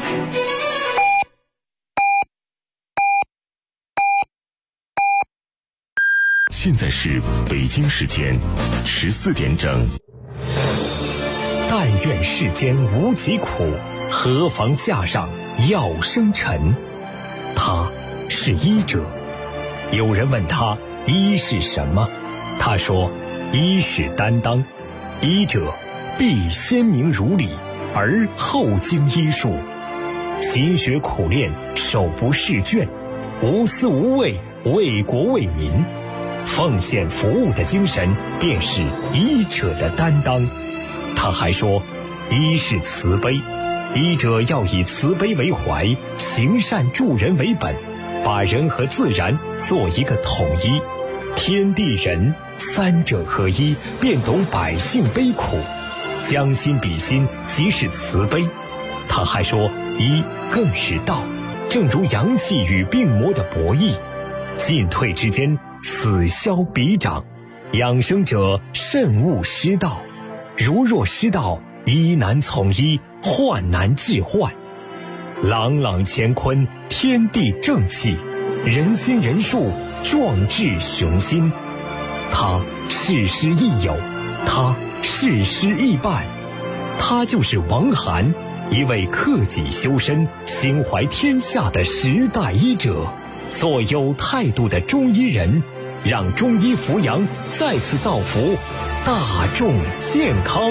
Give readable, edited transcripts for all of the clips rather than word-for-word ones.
现在是北京时间14点整。 但愿世间无疾苦，何妨架上药生尘。他是医者。有人问他医是什么，他说医是担当。医者必先明如理，而后经医术，勤学苦练，手不释卷，无私无畏，为国为民，奉献服务的精神便是医者的担当。他还说医是慈悲，医者要以慈悲为怀，行善助人为本，把人和自然做一个统一，天地人三者合一，便懂百姓悲苦，将心比心，即是慈悲。他还说医更是道，正如阳气与病魔的博弈，进退之间，此消彼长，养生者慎勿失道。如若失道，医难从医，患难治患。朗朗乾坤，天地正气，人心人术，壮志雄心。他事师亦友，他事师亦伴。他就是王涵，一位克己修身、心怀天下的时代医者，做有态度的中医人，让中医扶阳再次造福大众健康。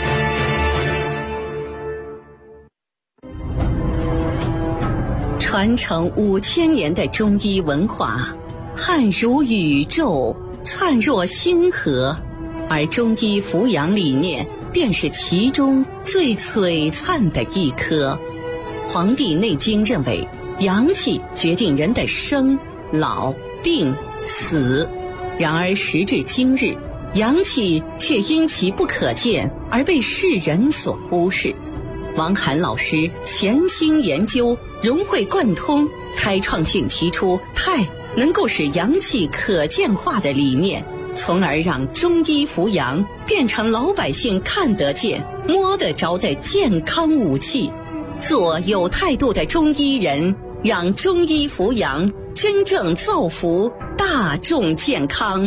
传承5000年的中医文化，汉如宇宙，灿若星河，而中医扶阳理念便是其中最璀璨的一颗。《黄帝内经》认为，阳气决定人的生、老、病、死。然而时至今日，阳气却因其不可见而被世人所忽视。王涵老师潜心研究，融会贯通，开创性提出太能够使阳气可见化的理念，从而让中医扶阳变成老百姓看得见、摸得着的健康武器。做有态度的中医人，让中医扶阳真正造福大众健康。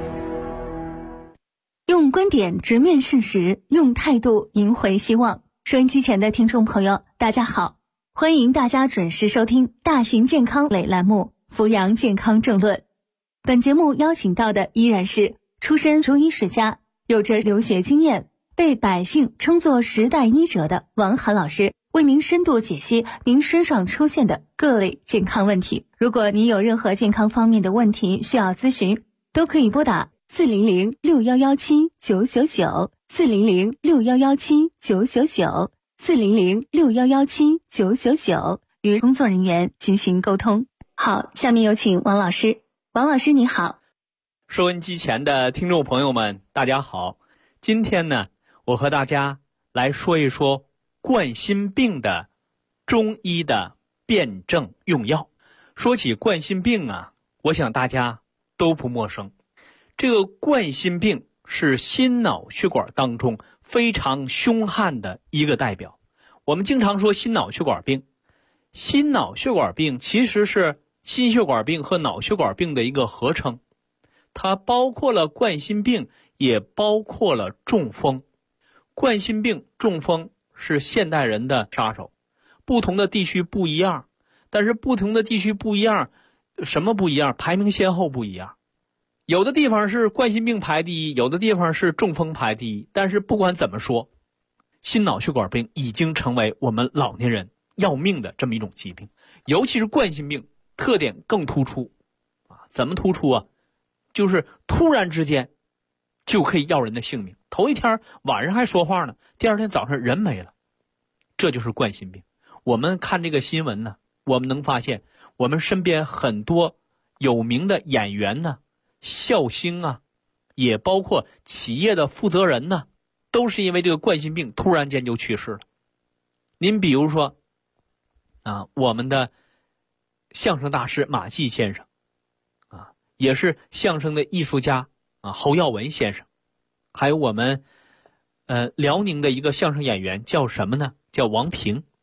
用观点直面事实，用态度赢回希望。收音机前的听众朋友，大家好，欢迎大家准时收听大型健康类栏目《扶阳健康政论》。本节目邀请到的依然是出身中医世家，有着留学经验，被百姓称作时代医者的王涵老师，为您深度解析您身上出现的各类健康问题。如果您有任何健康方面的问题需要咨询，都可以拨打4006117999400611799 400611799与工作人员进行沟通。好，下面有请王老师。王老师你好。 收音机前的听众朋友们大家好，今天呢，我和大家来说一说冠心病的中医的辨证用药。说起冠心病啊，我想大家都不陌生。这个冠心病是心脑血管当中非常凶悍的一个代表。我们经常说心脑血管病，心脑血管病其实是心血管病和脑血管病的一个合称，它包括了冠心病，也包括了中风。冠心病、中风是现代人的杀手，不同的地区不一样，但是不同的地区不一样，什么不一样？排名先后不一样。有的地方是冠心病排第一，有的地方是中风排第一，但是不管怎么说，心脑血管病已经成为我们老年人要命的这么一种疾病。尤其是冠心病特点更突出啊，怎么突出啊？就是突然之间就可以要人的性命，头一天晚上还说话呢，第二天早上人没了，这就是冠心病。我们看这个新闻呢，我们能发现我们身边很多有名的演员呢、笑星啊，也包括企业的负责人呢，都是因为这个冠心病突然间就去世了。您比如说啊，我们的相声大师马季先生啊，也是相声的艺术家啊，侯耀文先生，还有我们辽宁的一个相声演员叫什么呢？叫王平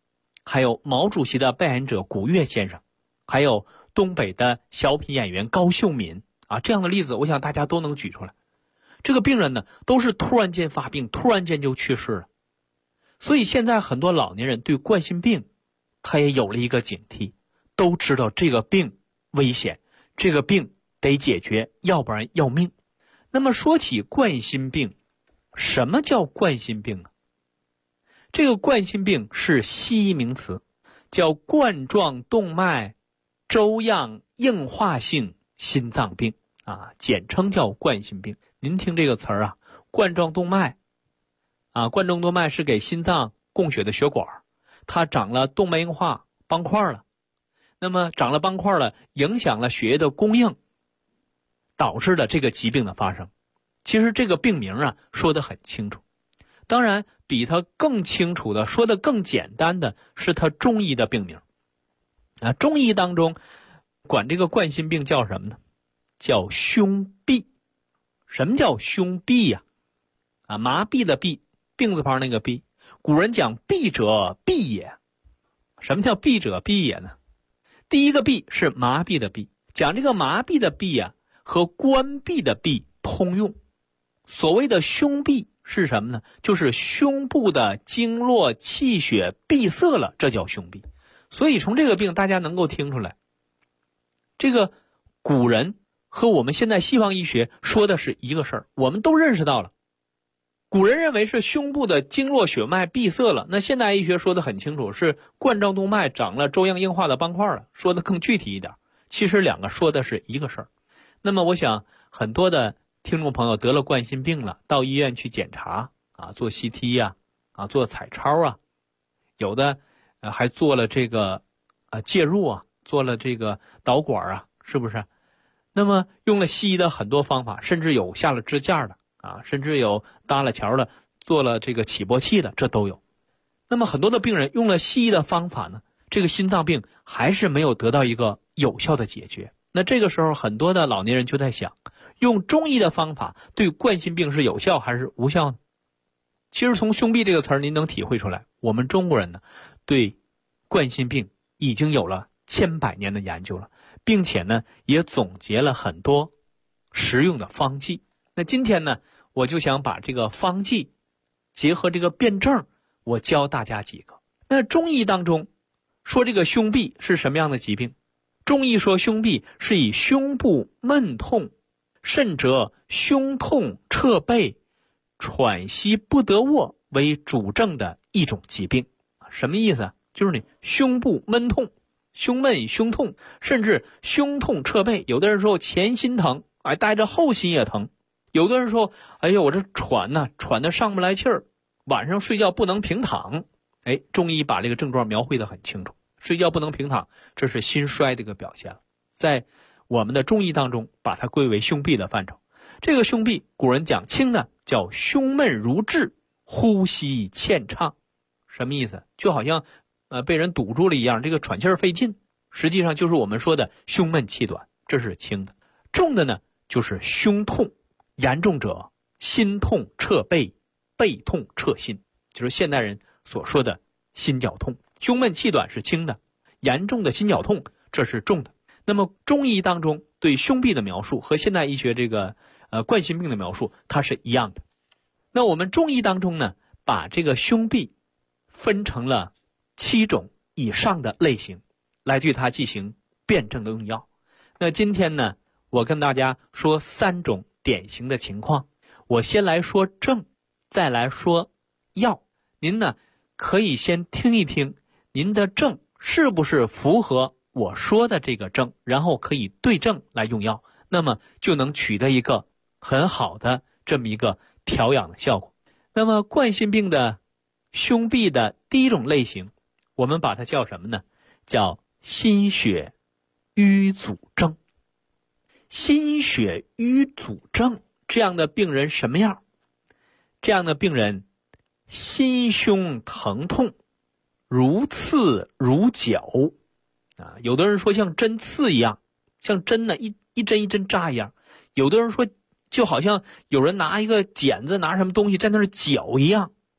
还有毛主席的扮演者古月先生，还有东北的小品演员高秀敏啊，这样的例子我想大家都能举出来。这个病人呢都是突然间发病，突然间就去世了。所以现在很多老年人对冠心病他也有了一个警惕，都知道这个病危险，这个病得解决，要不然要命。那么说起冠心病，什么叫冠心病呢？这个冠心病是西医名词，叫冠状动脉粥样硬化性心脏病啊，简称叫冠心病。您听这个词儿啊，冠状动脉啊，冠状动脉是给心脏供血的血管，它长了动脉硬化斑块了，那么长了斑块了，影响了血液的供应，导致了这个疾病的发生。其实这个病名啊说得很清楚，当然比它更清楚的说得更简单的是它中医的病名啊。中医当中管这个冠心病叫什么呢？叫胸痹。什么叫胸痹呀？啊，麻痹的痹，病字旁那个痹。古人讲痹者痹也。什么叫痹者痹也呢？第一个痹是麻痹的痹，讲这个麻痹的痹啊和关闭的闭通用。所谓的胸痹是什么呢？就是胸部的经络气血闭塞了，这叫胸痹。所以从这个病大家能够听出来，这个古人和我们现在西方医学说的是一个事儿，我们都认识到了。古人认为是胸部的经络血脉闭塞了，那现代医学说的很清楚，是冠状动脉长了粥样硬化的斑块了，说的更具体一点。其实两个说的是一个事儿。那么我想很多的听众朋友得了冠心病了，到医院去检查啊，做 CT 呀，啊，做彩超啊，有的还做了这个介入啊，做了这个导管啊，是不是？那么用了西医的很多方法，甚至有下了支架的啊，甚至有搭了桥的，做了这个起搏器的，这都有。那么很多的病人用了西医的方法呢，这个心脏病还是没有得到一个有效的解决。那这个时候很多的老年人就在想，用中医的方法对冠心病是有效还是无效呢？其实从胸痹这个词儿您能体会出来，我们中国人呢对冠心病已经有了千百年的研究了，并且呢也总结了很多实用的方剂。那今天呢我就想把这个方剂结合这个辩证，我教大家几个。那中医当中说这个胸痹是什么样的疾病？中医说胸痹是以胸部闷痛甚者胸痛彻背喘息不得卧为主症的一种疾病。什么意思啊？就是你胸部闷痛，胸闷胸痛，甚至胸痛彻背，有的人说前心疼，带着后心也疼，有的人说哎呦我这喘得上不来气儿，晚上睡觉不能平躺。中医把这个症状描绘得很清楚，睡觉不能平躺，这是心衰的一个表现了。在我们的中医当中把它归为胸痹的范畴。这个胸痹古人讲轻的叫胸闷如滞，呼吸欠畅。什么意思？就好像被人堵住了一样，这个喘气儿费劲，实际上就是我们说的胸闷气短，这是轻的。重的呢就是胸痛，严重者心痛彻背，背痛彻心，就是现代人所说的心绞痛。胸闷气短是轻的，严重的心绞痛这是重的。那么中医当中对胸痹的描述和现代医学这个冠心病的描述它是一样的。那我们中医当中呢把这个胸痹分成了7种以上的类型来对它进行辩证的用药。那今天呢我跟大家说3种典型的情况，我先来说症，再来说药。您呢可以先听一听您的症是不是符合我说的这个症，然后可以对症来用药，那么就能取得一个很好的这么一个调养的效果。那么冠心病的胸痹的第一种类型，我们把它叫什么呢？叫心血瘀阻症。心血瘀阻症这样的病人什么样？这样的病人心胸疼痛如刺如绞有的人说像针刺一样，像针呢一针一针扎一样，有的人说就好像有人拿一个剪子拿什么东西在那儿绞一样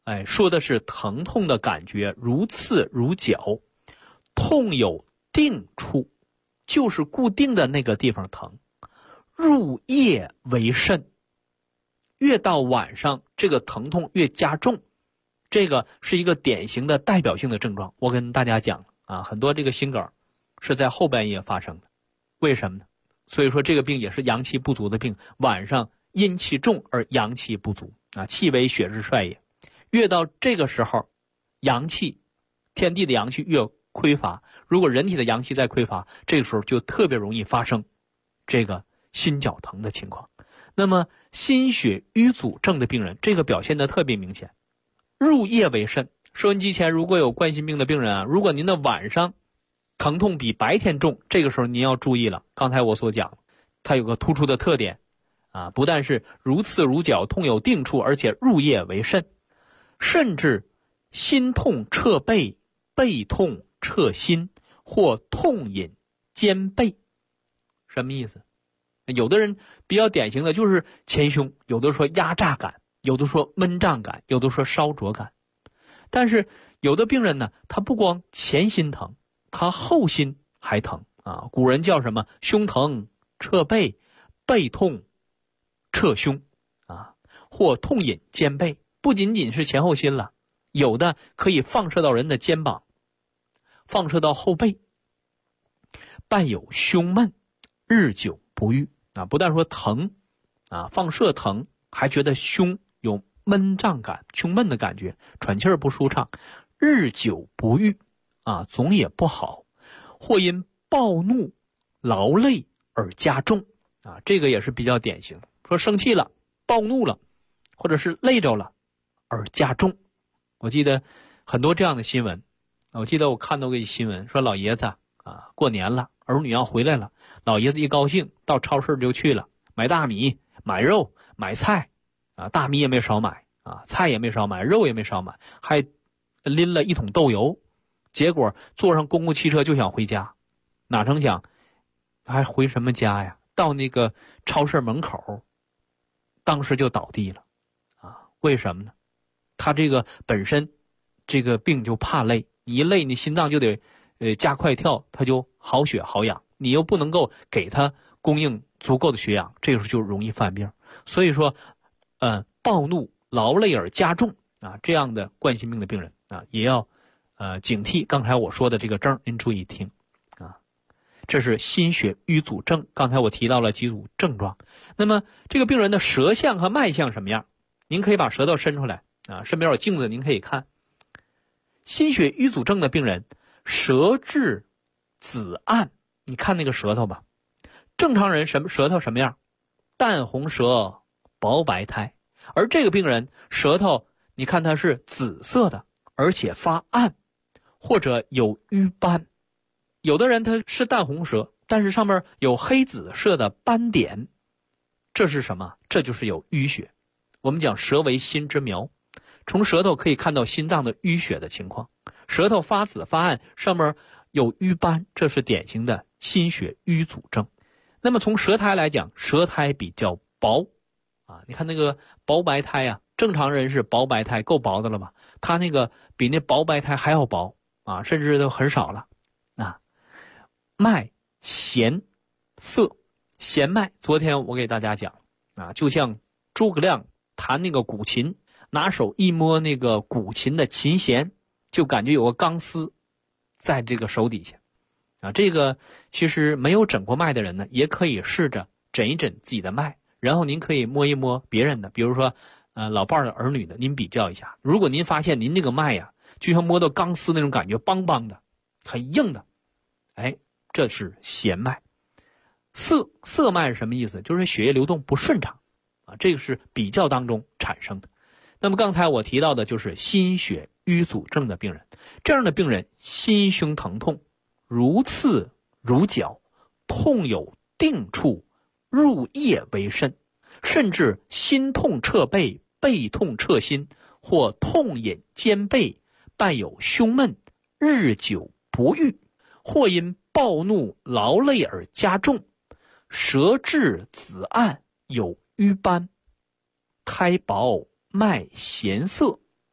说的是疼痛的感觉如刺如绞，痛有定处，就是固定的那个地方疼，入夜为甚，越到晚上这个疼痛越加重，这个是一个典型的代表性的症状。我跟大家讲很多这个心梗是在后半夜发生的，为什么呢？所以说这个病也是阳气不足的病，晚上阴气重而阳气不足气为血之帅也。越到这个时候，阳气，天地的阳气越匮乏，如果人体的阳气再匮乏，这个时候就特别容易发生这个心绞疼的情况。那么心血瘀阻症的病人，这个表现的特别明显，入夜为甚。收音机前如果有冠心病的病人如果您的晚上疼痛比白天重，这个时候您要注意了。刚才我所讲，它有个突出的特点不但是如刺如绞，痛有定处，而且入夜为甚，甚至心痛彻背，背痛彻心，或痛隐肩背。什么意思？有的人比较典型的就是前胸，有的说压榨感，有的说闷胀感，有的说烧灼感。但是有的病人呢，他不光前心疼，他后心还疼古人叫什么？胸疼彻背，背痛彻胸或痛隐肩背。不仅仅是前后心了，有的可以放射到人的肩膀，放射到后背，伴有胸闷，日久不愈不但说疼放射疼，还觉得胸有闷胀感，胸闷的感觉，喘气儿不舒畅，日久不愈总也不好，或因暴怒劳累而加重这个也是比较典型，说生气了，暴怒了，或者是累着了而加重。我记得很多这样的新闻，我记得我看到个新闻，说老爷子过年了，儿女要回来了，老爷子一高兴到超市就去了，买大米，买肉，买菜大米也没少买菜也没少买，肉也没少买，还拎了一桶豆油，结果坐上公共汽车就想回家，哪成想还回什么家呀？到那个超市门口，当时就倒地了为什么呢？他这个本身这个病就怕累，你一累你心脏就得加快跳，他就好血好氧，你又不能够给他供应足够的血氧，这个时候就容易犯病。所以说暴怒劳累而加重这样的冠心病的病人也要警惕刚才我说的这个症，您注意听这是心血瘀阻症。刚才我提到了几组症状，那么这个病人的舌象和脉象什么样？您可以把舌头伸出来身边有镜子，您可以看。心血瘀阻症的病人舌质紫暗，你看那个舌头吧，正常人舌头什么样？淡红舌，薄白苔。而这个病人舌头你看它是紫色的，而且发暗，或者有瘀斑。有的人他是淡红舌，但是上面有黑紫色的斑点，这是什么？这就是有淤血。我们讲舌为心之苗，从舌头可以看到心脏的淤血的情况。舌头发紫发暗，上面有瘀斑，这是典型的心血瘀阻症。那么从舌苔来讲，舌苔比较薄你看那个薄白苔正常人是薄白苔够薄的了吧？他那个比那薄白苔还要薄甚至都很少了脉弦涩，弦脉昨天我给大家讲就像诸葛亮弹那个古琴，拿手一摸那个古琴的琴弦，就感觉有个钢丝在这个手底下这个其实没有诊过脉的人呢，也可以试着诊一诊自己的脉，然后您可以摸一摸别人的，比如说老伴儿的儿女的，您比较一下。如果您发现您这个脉就像摸到钢丝那种感觉，梆梆的很硬的，这是弦脉。涩脉是什么意思？就是血液流动不顺畅这个是比较当中产生的。那么刚才我提到的就是心血瘀阻症的病人，这样的病人心胸疼痛如刺如绞，痛有定处，入夜为甚，甚至心痛彻背，背痛彻心，或痛隐肩背，伴有胸闷，日久不愈，或因暴怒劳累而加重，舌质紫暗，有瘀斑，苔薄脉弦涩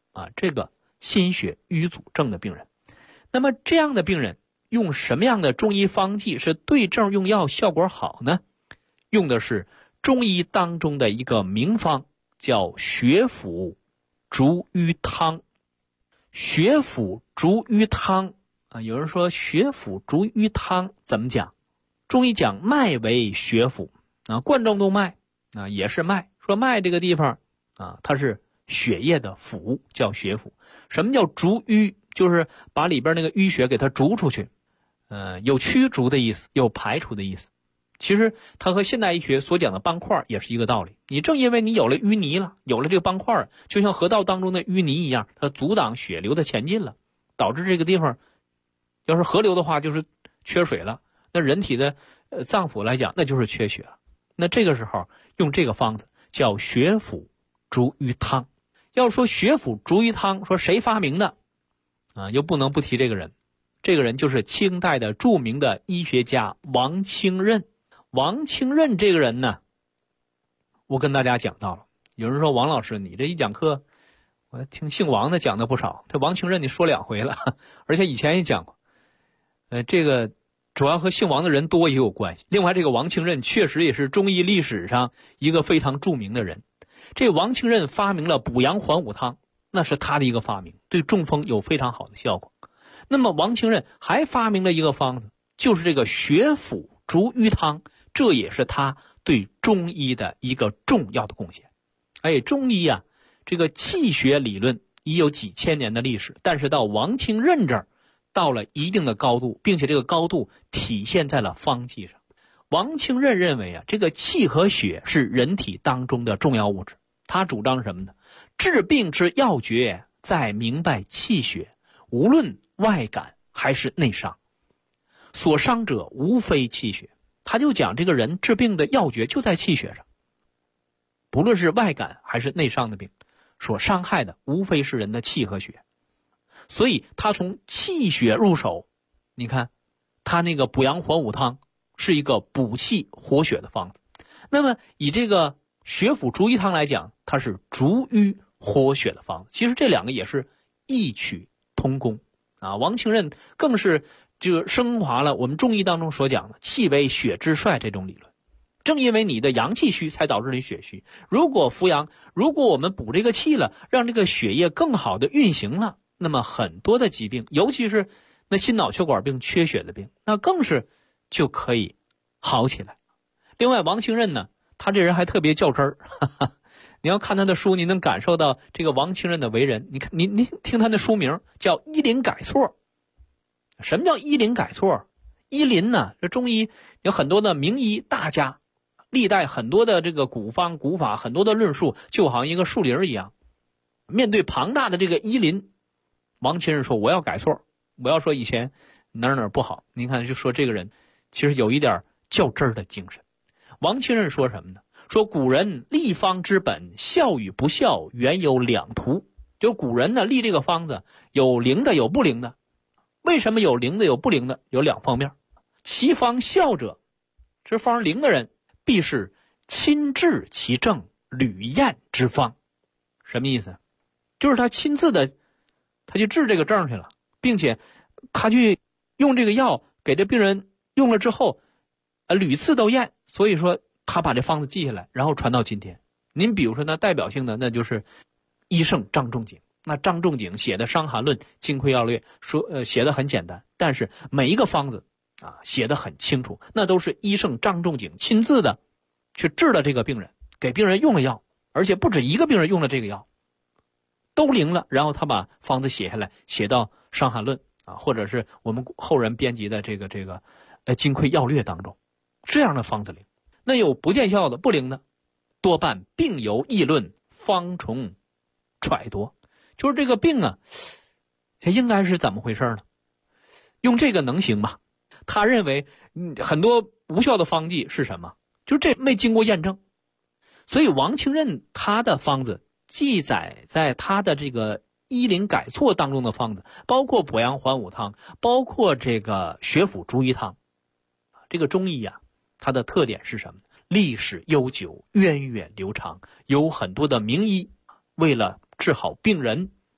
这个心血瘀阻症的病人。那么这样的病人用什么样的中医方剂是对症用药效果好呢？用的是中医当中的一个名方，叫血府逐瘀汤。血府逐瘀汤有人说血府逐瘀汤怎么讲？中医讲脉为血府冠状动脉也是脉，说脉这个地方它是血液的府，叫血府。什么叫逐瘀？就是把里边那个淤血给它逐出去，有驱逐的意思，有排除的意思。其实它和现代医学所讲的斑块也是一个道理。你正因为你有了淤泥了，有了这个斑块，就像河道当中的淤泥一样，它阻挡血流的前进了，导致这个地方要是河流的话就是缺水了，那人体的脏腑来讲那就是缺血了。那这个时候用这个方子叫血府逐瘀汤。要说血府逐瘀汤，说谁发明的又不能不提这个人。这个人就是清代的著名的医学家王清任。王清任这个人呢，我跟大家讲到了。有人说王老师你这一讲课，我听姓王的讲的不少，这王清任你说2回了，而且以前也讲过。这个主要和姓王的人多也有关系。另外这个王清任确实也是中医历史上一个非常著名的人。这王清任发明了补阳还五汤，那是他的一个发明，对中风有非常好的效果。那么王清任还发明了一个方子，就是这个血府逐瘀汤，这也是他对中医的一个重要的贡献。中医这个气血理论已有几千年的历史，但是到王清任这儿到了一定的高度，并且这个高度体现在了方剂上。王清任认为这个气和血是人体当中的重要物质。他主张什么呢？治病之要诀在明白气血，无论外感还是内伤，所伤者无非气血。他就讲这个人治病的要诀就在气血上，不论是外感还是内伤的病，所伤害的无非是人的气和血。所以他从气血入手，你看他那个补阳还五汤是一个补气活血的方子。那么以这个血府逐瘀汤来讲，它是逐瘀活血的方子。其实这两个也是异曲同工王清任更是升华了我们中医当中所讲的气为血之帅这种理论。正因为你的阳气虚才导致你血虚，如果扶阳，如果我们补这个气了，让这个血液更好的运行了，那么很多的疾病，尤其是那心脑血管病缺血的病，那更是就可以好起来。另外王清任呢，他这人还特别较真儿，你要看他的书，你能感受到这个王清任的为人。你看你听他的书名叫《医林改错》。什么叫医林改错？医林呢，这中医有很多的名医大家，历代很多的这个古方古法，很多的论述就好像一个树林一样。面对庞大的这个医林，王清任说我要改错，我要说以前哪儿不好。您看就说这个人其实有一点较真儿的精神。王清任说什么呢？说古人立方之本，效与不效原有两途。就古人呢立这个方子，有灵的有不灵的。为什么有灵的有不灵的？有2方面。其方效者，这方灵的人必是亲治其症，屡验之方。什么意思？就是他亲自的他去治这个症去了，并且他去用这个药给这病人用了之后屡次都验，所以说他把这方子记下来，然后传到今天。您比如说那代表性的那就是医圣张仲景。那张仲景写的《伤寒论》《金匮要略》说写的很简单，但是每一个方子写的很清楚，那都是医圣张仲景亲自的去治了这个病人，给病人用了药，而且不止一个病人用了这个药都灵了，然后他把方子写下来，写到《伤寒论》或者是我们后人编辑的这个《金匮要略》当中，这样的方子灵。那有不见效的不灵的，多半病由议论，方从揣度。就是这个病它应该是怎么回事呢？用这个能行吗？他认为很多无效的方剂是什么？就是这没经过验证。所以王清任他的方子记载在他的这个医林改错当中的方子，包括补阳还五汤，包括这个血府逐瘀汤。这个中医它的特点是什么？历史悠久，源远流长，有很多的名医为了治好病人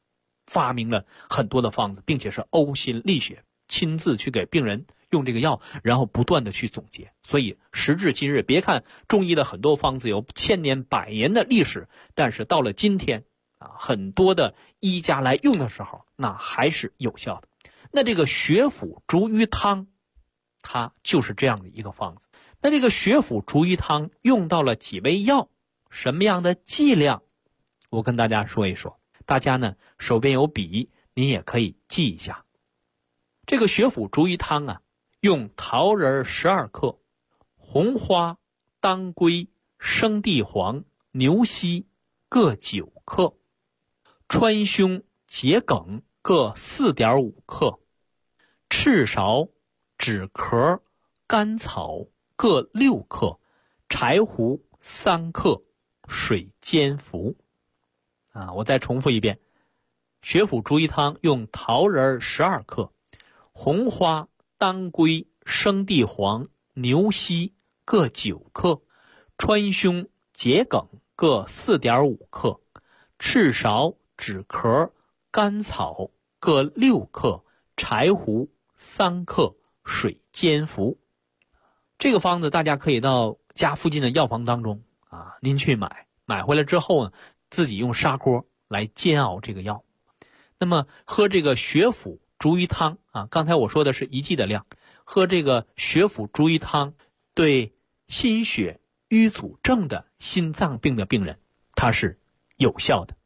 发明了很多的方子，并且是呕心沥血，亲自去给病人用这个药，然后不断的去总结。所以时至今日，别看中医的很多方子有千年百年的历史，但是到了今天很多的医家来用的时候，那还是有效的。那这个血府逐瘀汤，它就是这样的一个方子。那这个血府逐瘀汤用到了几味药，什么样的剂量，我跟大家说一说。大家呢手边有笔，您也可以记一下。这个血府逐瘀汤用桃仁12克，红花、当归、生地黄、牛膝各9克，川芎、桔梗各4.5克，赤芍、枳壳、甘草各6克，柴胡3克，水煎服。我再重复一遍，血府逐瘀汤用桃仁12克，红花、当归、生地黄、牛膝各9克，川芎、桔梗各4.5克，赤芍、枳壳、甘草各6克，柴胡3克，水煎服。这个方子大家可以到家附近的药房当中您去买回来之后呢，自己用砂锅来煎熬这个药。那么喝这个血府逐瘀汤刚才我说的是1剂的量，喝这个血府逐瘀汤对心血瘀阻症的心脏病的病人，它是有效的。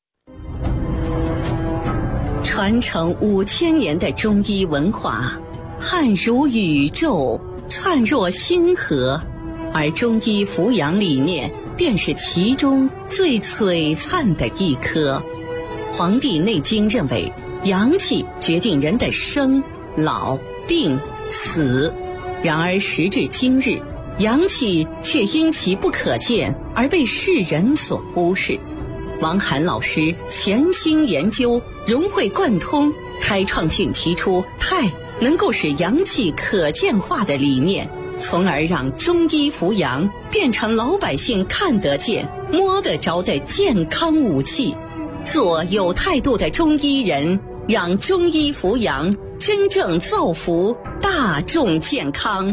传承5000年的中医文化，汉如宇宙，灿若星河，而中医扶阳理念便是其中最璀璨的一颗。《黄帝内经》认为，阳气决定人的生、老、病、死。然而时至今日，阳气却因其不可见而被世人所忽视。王涵老师潜心研究，融会贯通，开创性提出太能够使阳气可见化的理念，从而让中医扶阳变成老百姓看得见、摸得着的健康武器。做有态度的中医人，让中医扶阳真正造福大众健康。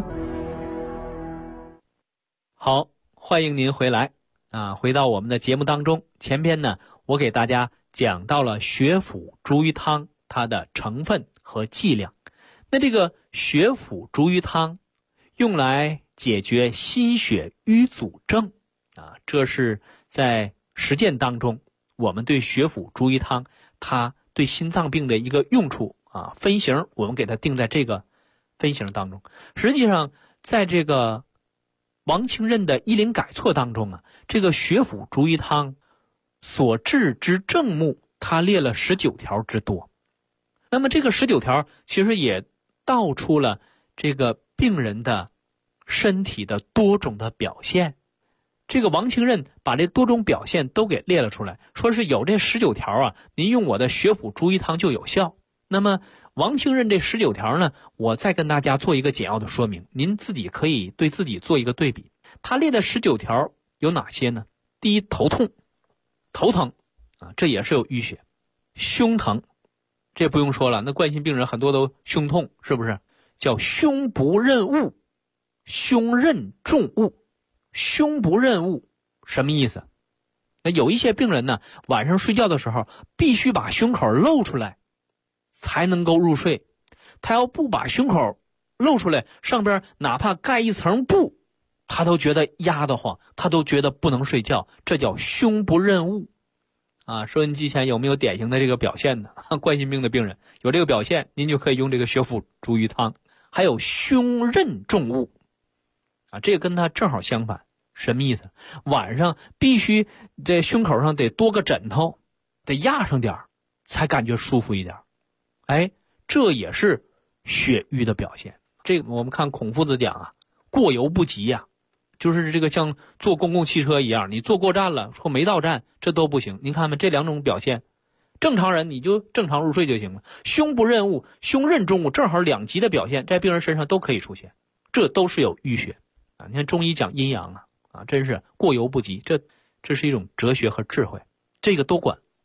好，欢迎您回来回到我们的节目当中。前边呢，我给大家讲到了血府逐瘀汤它的成分和剂量。那这个血府逐瘀汤用来解决心血瘀阻症这是在实践当中我们对血府逐瘀汤它对心脏病的一个用处分型，我们给它定在这个分型当中。实际上在这个王清任的医林改错当中这个血府逐瘀汤所治之症目，它列了19条之多。那么这个19条其实也道出了这个病人的身体的多种的表现。这个王清任把这多种表现都给列了出来，说是有这19条您用我的血府逐瘀汤就有效。那么王清任这19条呢，我再跟大家做一个简要的说明，您自己可以对自己做一个对比。他列的19条有哪些呢？第一，头痛、头疼这也是有淤血。胸疼，这不用说了，那冠心病人很多都胸痛，是不是？叫胸不任物，胸任重物。胸不任物什么意思？那有一些病人呢，晚上睡觉的时候必须把胸口露出来才能够入睡，他要不把胸口露出来，上边哪怕盖一层布，他都觉得压得慌，他都觉得不能睡觉，这叫胸不任物收音机前有没有典型的这个表现呢？冠心病的病人有这个表现，您就可以用这个血府逐瘀汤。还有胸任重物这个跟他正好相反。什么意思？晚上必须在胸口上得多个枕头，得压上点才感觉舒服一点。这也是血瘀的表现。这个我们看孔夫子讲过犹不及就是这个像坐公共汽车一样，你坐过站了说没到站，这都不行。您看看这两种表现，正常人你就正常入睡就行了。胸不任物，胸任重物，正好两极的表现在病人身上都可以出现，这都是有淤血你看中医讲阴阳真是过犹不及，这是一种哲学和智慧，这个都管。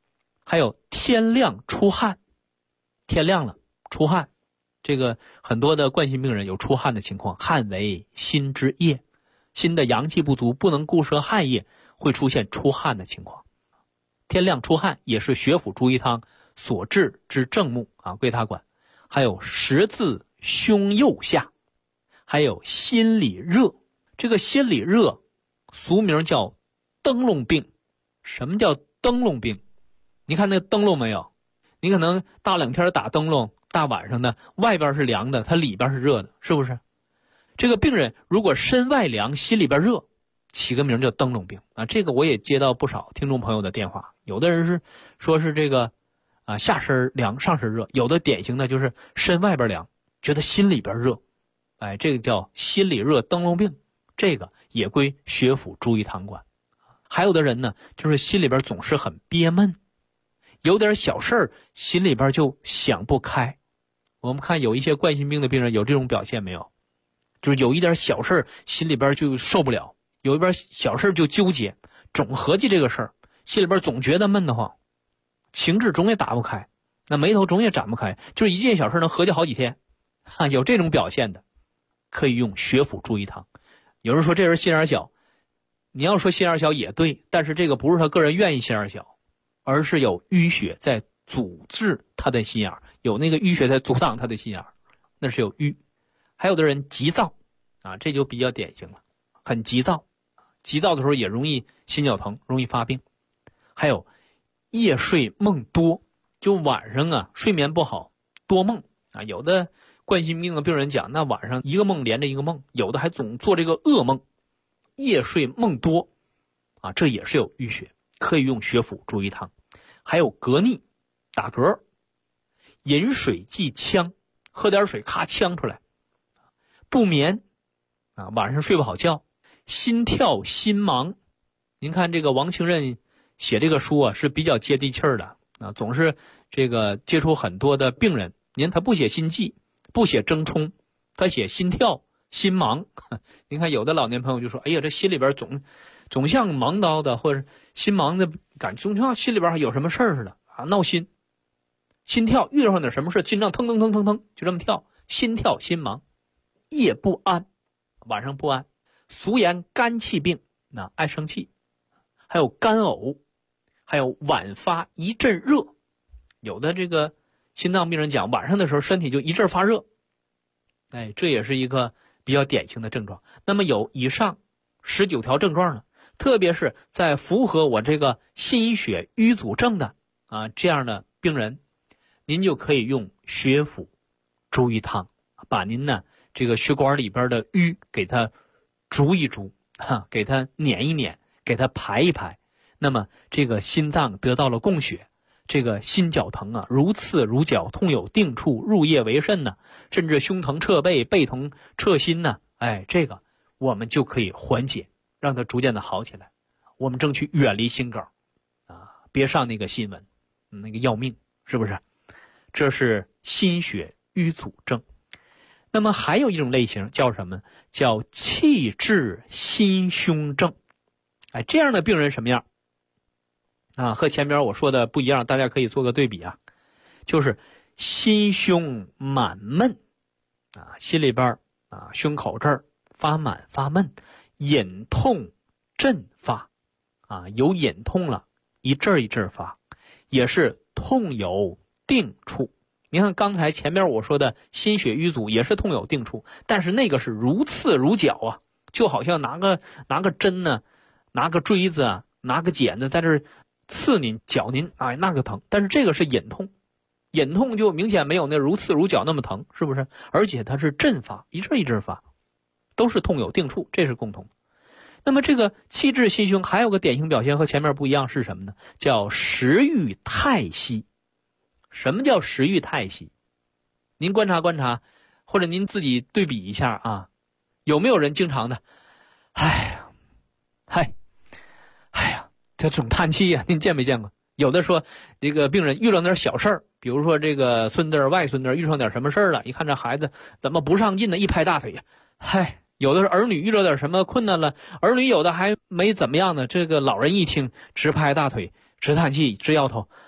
还有天亮出汗，天亮了出汗，这个很多的冠心病人有出汗的情况，汗为心之液，心的阳气不足，不能固摄汗液，会出现出汗的情况。天亮出汗也是血府逐瘀汤所治之症目啊，归他管。还有十字胸右下，还有心里热。这个心里热俗名叫灯笼病。什么叫灯笼病？你看那灯笼没有？你可能大冷天打灯笼，大晚上的，外边是凉的，它里边是热的，是不是？这个病人如果身外凉心里边热，起个名叫灯笼病啊。这个我也接到不少听众朋友的电话，有的人是说是这个下身凉上身热，有的典型的就是身外边凉觉得心里边热，这个叫心里热灯笼病，这个也归血府逐瘀汤管。还有的人呢，就是心里边总是很憋闷，有点小事儿心里边就想不开。我们看有一些冠心病的病人有这种表现没有？就是有一点小事儿心里边就受不了，有一点小事就纠结，总合计这个事儿，心里边总觉得闷得慌，情志总也打不开，那眉头总也展不开，就是一件小事能合计好几天有这种表现的，可以用血府逐瘀汤。有人说这人心眼小，你要说心眼小也对，但是这个不是他个人愿意心眼小，而是有淤血在阻滞他的心眼，有那个淤血在阻挡他的心眼，那是有淤。还有的人急躁这就比较典型了，很急躁，急躁的时候也容易心绞疼，容易发病。还有夜睡梦多，就晚上睡眠不好，多梦有的冠心病的病人讲，那晚上一个梦连着一个梦，有的还总做这个噩梦，夜睡梦多这也是有淤血，可以用血府逐瘀汤。还有嗝逆打嗝，饮水即呛，喝点水咔呛出来，不眠晚上睡不好觉，心跳心忙。您看这个王清任写这个书是比较接地气儿的总是这个接触很多的病人。您他不写心悸，不写征冲，他写心跳心忙。您看有的老年朋友就说，哎呀，这心里边总像忙叨的，或者心忙的感觉，总像心里边还有什么事儿似的闹心，心跳遇上点什么事，心脏腾腾腾腾腾就这么跳，心跳心忙。夜不安，晚上不安。俗言肝气病爱生气。还有干呕，还有晚发一阵热，有的这个心脏病人讲晚上的时候身体就一阵发热，这也是一个比较典型的症状。那么有以上19条症状呢，特别是在符合我这个心血瘀阻症的这样的病人，您就可以用血府逐瘀汤，把您呢这个血管里边的瘀给它逐一逐给它碾一碾，给它排一排，那么这个心脏得到了供血，这个心绞疼如刺如绞，痛有定处，入夜为甚甚至胸疼侧背，背疼侧心这个我们就可以缓解，让它逐渐的好起来。我们争取远离心梗别上那个新闻，那个要命，是不是？这是心血瘀阻症。那么还有一种类型叫什么？叫气滞心胸症。这样的病人什么样和前边我说的不一样，大家可以做个对比就是心胸满闷心里边胸口这儿发满发闷，隐痛阵发有隐痛了，一阵一阵发，也是痛有定处。你看刚才前边我说的心血瘀阻也是痛有定处，但是那个是如刺如绞就好像拿个针拿个锥子拿个剪子在这刺您绞您那个疼。但是这个是隐痛，隐痛就明显没有那如刺如绞那么疼，是不是？而且它是阵发，一阵一阵发，都是痛有定处，这是共同。那么这个气滞心胸还有个典型表现和前面不一样是什么呢？叫食欲太息。什么叫食欲太息？您观察观察，或者您自己对比一下有没有人经常的这总叹气您见没见过？有的说这个病人遇到点小事儿，比如说这个孙子外孙子遇上点什么事儿了，一看这孩子怎么不上进呢，一拍大腿有的是儿女遇到点什么困难了，儿女有的还没怎么样呢，这个老人一听直拍大腿直叹气直摇头，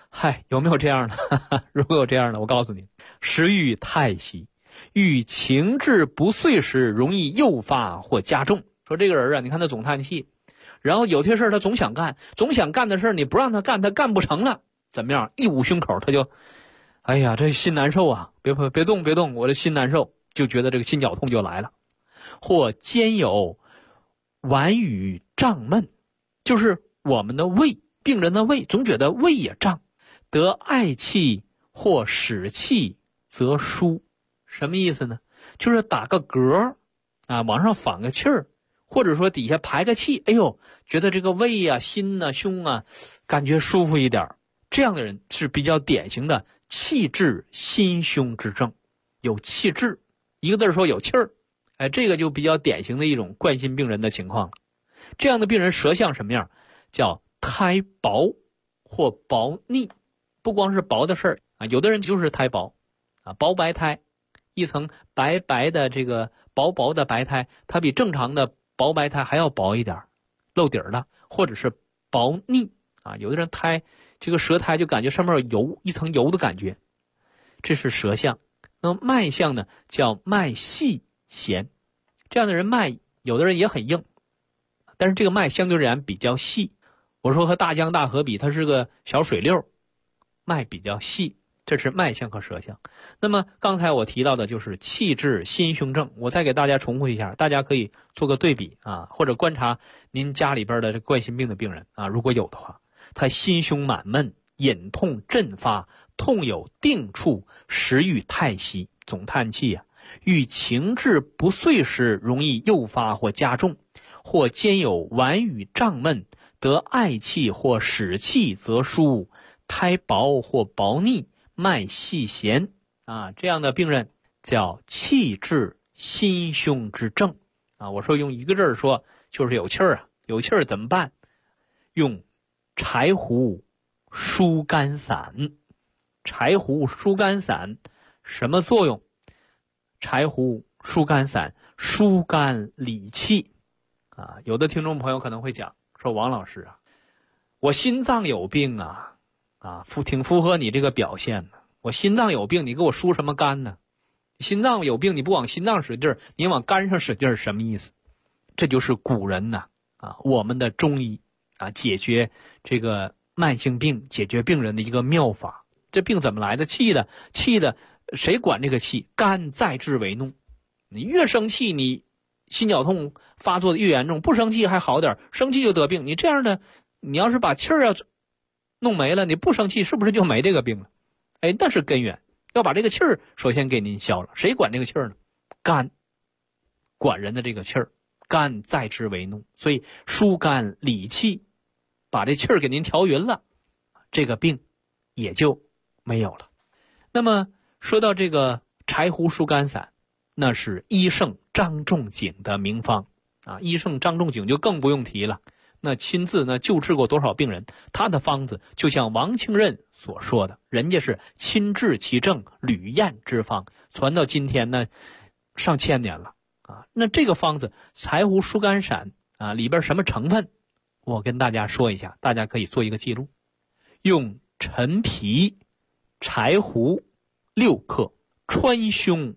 嗨，有没有这样的？如果有这样的，我告诉你，食欲太息，遇情志不遂时，容易诱发或加重。说这个人啊，你看他总叹气，然后有些事他总想干的事你不让他干，他干不成了，怎么样？一捂胸口，他就，哎呀，这心难受啊！别动，我的心难受，就觉得这个心绞痛就来了。或兼有脘盂胀闷，就是我们的胃，病人的胃总觉得胃也胀。得嗳气或使气则舒，什么意思呢？就是打个嗝啊，往上反个气儿，或者说底下排个气，哎呦，觉得这个胃啊、心啊、胸啊，感觉舒服一点。这样的人是比较典型的气滞心胸之症，有气滞，一个字说有气儿，哎，这个就比较典型的一种冠心病人的情况了。这样的病人舌象什么样？叫苔薄或薄腻。不光是薄的事儿啊，有的人就是苔薄啊，薄白苔，一层白白的这个薄薄的白苔，它比正常的薄白苔还要薄一点，漏底儿了，或者是薄腻啊，有的人苔这个舌苔就感觉上面有油，一层油的感觉，这是舌象。那么脉象呢，叫脉细弦，这样的人脉有的人也很硬，但是这个脉相对而言比较细。我说和大江大河比，它是个小水溜，脉比较细，这是脉象和舌象。那么刚才我提到的就是气滞心胸症，我再给大家重复一下，大家可以做个对比啊，或者观察您家里边的这冠心病的病人啊，如果有的话，他心胸满闷，隐痛阵发，痛有定处，食欲太息，总叹气啊，遇情志不遂时，容易诱发或加重，或兼有脘盂胀闷，得嗳气或使气则舒，苔薄或薄腻，脉细弦啊，这样的病人叫气滞心胸之症啊。我说用一个字说，就是有气儿啊，有气儿怎么办？用柴胡疏肝散。柴胡疏肝散什么作用？柴胡疏肝散，疏肝理气啊。有的听众朋友可能会讲说，王老师啊，我心脏有病啊，挺符合你这个表现的。我心脏有病，你给我疏什么肝呢？心脏有病，你不往心脏使劲儿，你往肝上使劲儿，什么意思？这就是古人呐我们的中医啊，解决这个慢性病、解决病人的一个妙法。这病怎么来的？气的，谁管这个气？肝在志为怒。你越生气，你心绞痛发作的越严重；不生气还好点，生气就得病。你这样的，你要是把气儿要弄没了，你不生气是不是就没这个病了？哎，那是根源，要把这个气儿首先给您消了。谁管这个气儿呢？肝管人的这个气儿，肝在志为怒，所以疏肝理气，把这气儿给您调匀了，这个病也就没有了。那么说到这个柴胡疏肝散，那是医圣张仲景的名方啊。医圣张仲景就更不用提了，那亲自救治过多少病人，他的方子就像王清任所说的，人家是亲治其症，屡验之方，传到今天呢上千年了啊。那这个方子柴胡疏肝散啊，里边什么成分？我跟大家说一下，大家可以做一个记录。用陈皮、柴胡6克，川芎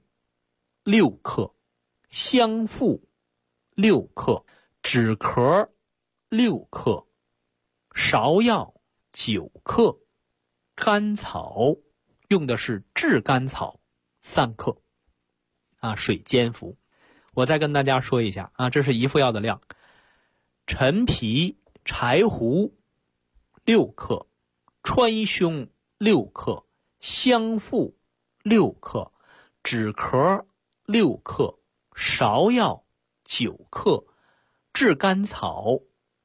6克，香附6克，止咳6克，芍药9克，甘草用的是炙甘草3克啊，水煎服。我再跟大家说一下啊，这是一副药的量：陈皮、柴胡6克，川芎6克，香附6克，止咳6克，芍药9克，炙甘草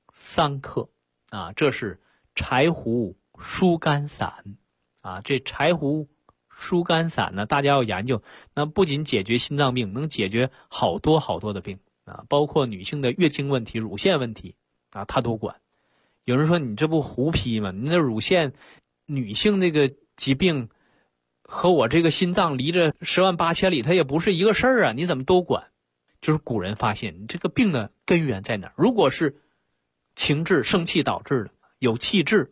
3克啊，这是柴胡疏肝散啊。这柴胡疏肝散呢，大家要研究，那不仅解决心脏病，能解决好多好多的病啊，包括女性的月经问题、乳腺问题啊，它都管。有人说你这不胡批吗？你那乳腺女性那个疾病和我这个心脏离着10万8千里，它也不是一个事儿啊，你怎么都管？就是古人发现你这个病的根源在哪儿？如果是情志生气导致的，有气滞，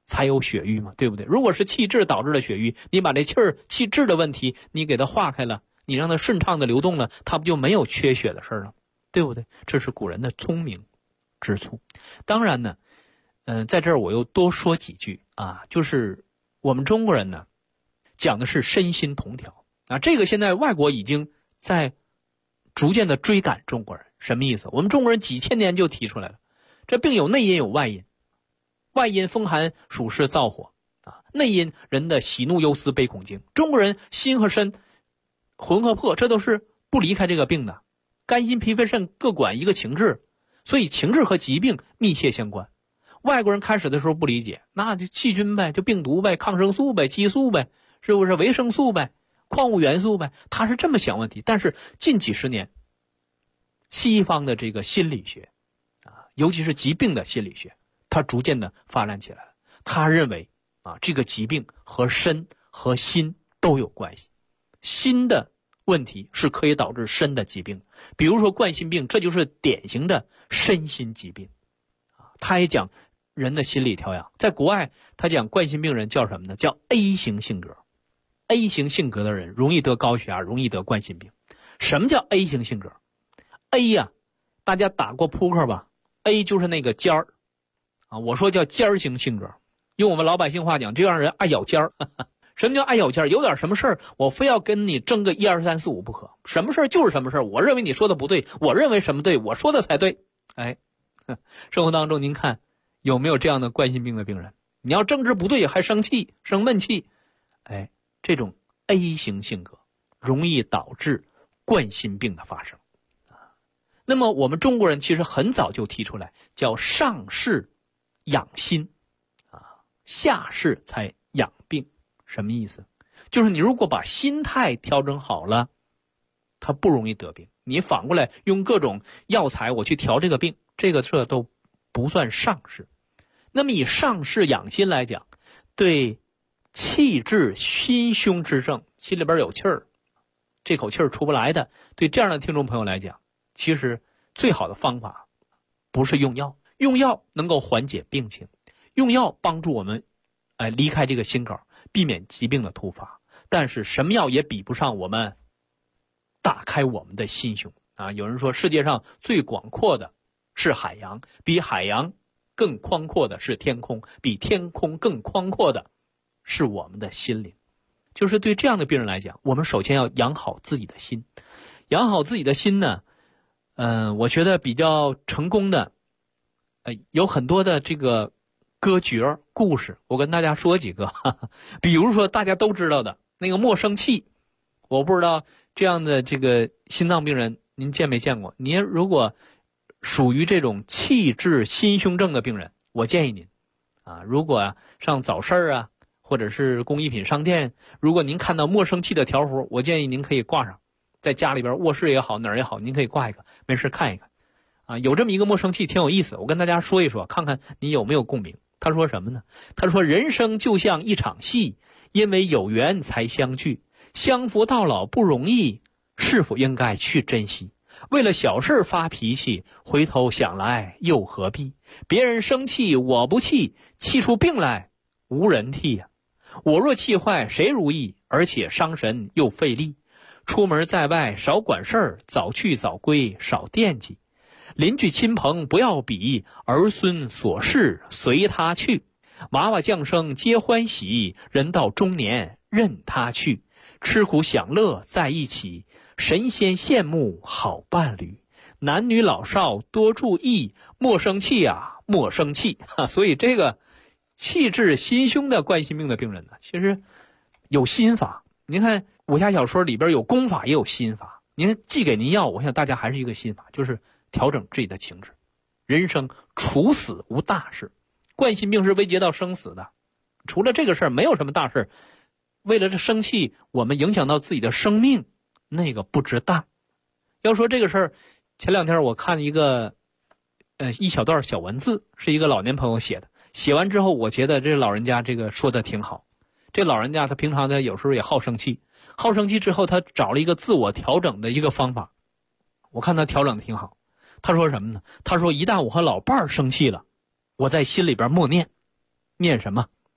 才有血瘀嘛，对不对？如果是气滞导致的血瘀，你把这气滞的问题你给它化开了，你让它顺畅的流动了，它不就没有缺血的事了，对不对？这是古人的聪明之处。当然呢，在这儿我又多说几句啊，就是我们中国人呢讲的是身心同调啊，这个现在外国已经在逐渐的追赶中国人。什么意思？我们中国人几千年就提出来了，这病有内因有外因，外因风寒暑湿燥火啊，内因人的喜怒忧思悲恐惊。中国人心和身魂和魄，这都是不离开这个病的，肝心脾肺肾各管一个情志，所以情志和疾病密切相关。外国人开始的时候不理解，那就细菌呗，就病毒呗，抗生素呗，激素呗，是不是维生素呗，矿物元素呗，他是这么想问题。但是近几十年西方的这个心理学啊，尤其是疾病的心理学，它逐渐的发展起来了。他认为啊，这个疾病和身和心都有关系，心的问题是可以导致身的疾病，比如说冠心病，这就是典型的身心疾病啊。他也讲人的心理调养，在国外他讲冠心病人叫什么呢？叫 A 型性格。A 型性格的人容易得高血压，容易得冠心病。什么叫 A 型性格？A 呀，大家打过扑克吧 ？A 就是那个尖儿啊，我说叫尖儿型性格，用我们老百姓话讲，就让人爱咬尖儿。什么叫爱咬尖儿？有点什么事儿，我非要跟你争个1、2、3、4、5不可。什么事儿就是什么事儿，我认为你说的不对，我认为什么对，我说的才对。哎，生活当中您看有没有这样的冠心病的病人？你要争执不对还生气，生闷气，哎，这种 A 型性格容易导致冠心病的发生。那么我们中国人其实很早就提出来，叫上士养心啊，下士才养病。什么意思？就是你如果把心态调整好了，它不容易得病。你反过来用各种药材我去调这个病，这都不算上士。那么以上士养心来讲，对气滞心胸之症，心里边有气儿，这口气儿出不来的，对这样的听众朋友来讲，其实最好的方法不是用药，用药能够缓解病情，用药帮助我们离开这个心梗，避免疾病的突发。但是什么药也比不上我们打开我们的心胸啊！有人说世界上最广阔的是海洋，比海洋更宽阔的是天空，比天空更宽阔的是我们的心灵。就是对这样的病人来讲，我们首先要养好自己的心。养好自己的心呢，我觉得比较成功的，有很多的这个歌诀故事，我跟大家说几个。比如说大家都知道的那个莫生气，我不知道这样的这个心脏病人您见没见过？您如果属于这种气滞心胸症的病人，我建议您啊，如果上早市啊，或者是工艺品商店，如果您看到莫生气的条幅，我建议您可以挂上，在家里边卧室也好，哪儿也好，您可以挂一个，没事看一看啊。有这么一个莫生气挺有意思，我跟大家说一说，看看你有没有共鸣。他说什么呢？他说人生就像一场戏，因为有缘才相聚，相扶到老不容易，是否应该去珍惜？为了小事发脾气，回头想来又何必？别人生气我不气，气出病来无人替呀。我若气坏谁如意？而且伤神又费力。出门在外少管事儿，早去早归少惦记。邻居亲朋不要比，儿孙琐事随他去。娃娃降生皆欢喜，人到中年任他去。吃苦享乐在一起，神仙羡慕好伴侣。男女老少多注意，莫生气啊，莫生气。所以这个气滞心胸的冠心病的病人呢，其实有心法。您看武侠小说里边有功法也有心法。您寄给您药，我想大家还是一个心法，就是调整自己的情志。人生除死无大事，冠心病是危及到生死的，除了这个事儿没有什么大事。为了这生气我们影响到自己的生命，那个不值当。要说这个事儿，前两天我看一个一小段小文字，是一个老年朋友写的，写完之后我觉得这老人家这个说的挺好。这老人家他平常呢有时候也好生气，好生气之后他找了一个自我调整的一个方法，我看他调整的挺好。他说什么呢？他说一旦我和老伴儿生气了，我在心里边默念什么？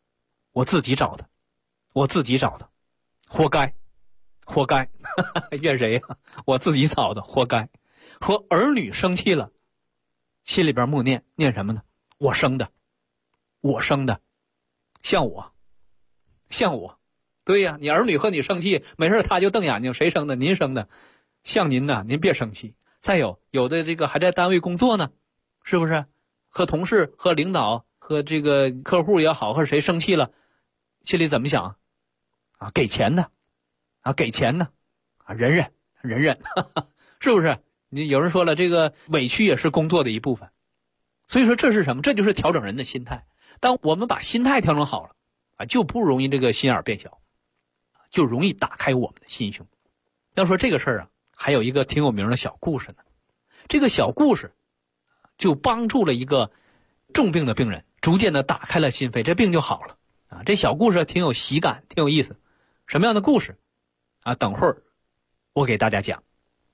我自己找的，活该，怨谁呀？我自己找的，活该。和儿女生气了，心里边默念什么呢？我生的，像我，对呀，你儿女和你生气，没事他就瞪眼睛，谁生的？您生的，像您呐，您别生气。再有的这个还在单位工作呢，是不是？和同事、和领导、和这个客户也好，和谁生气了，心里怎么想？啊，给钱呢，忍忍，是不是？你有人说了，这个委屈也是工作的一部分。所以说这是什么？这就是调整人的心态。当我们把心态调整好了啊，就不容易这个心眼变小，就容易打开我们的心胸。要说这个事儿啊，还有一个挺有名的小故事呢。这个小故事就帮助了一个重病的病人，逐渐的打开了心扉，这病就好了啊。这小故事挺有喜感，挺有意思。什么样的故事啊？等会儿我给大家讲。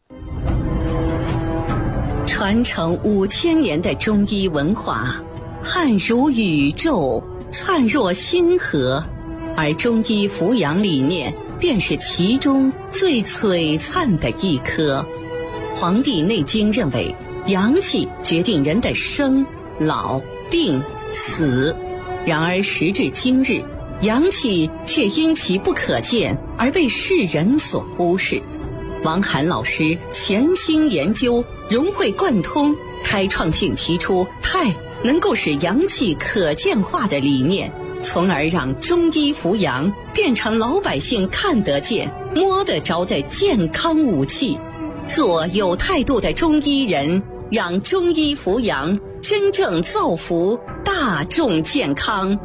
传承5000年的中医文化，汉如宇宙，灿若星河，而中医扶阳理念便是其中最璀璨的一颗。《黄帝内经》认为，阳气决定人的生、老、病、死。然而时至今日，阳气却因其不可见而被世人所忽视。王涵老师潜心研究，融会贯通，开创性提出太能够使阳气可见化的理念，从而让中医扶阳变成老百姓看得见、摸得着的健康武器。做有态度的中医人，让中医扶阳真正造福大众健康。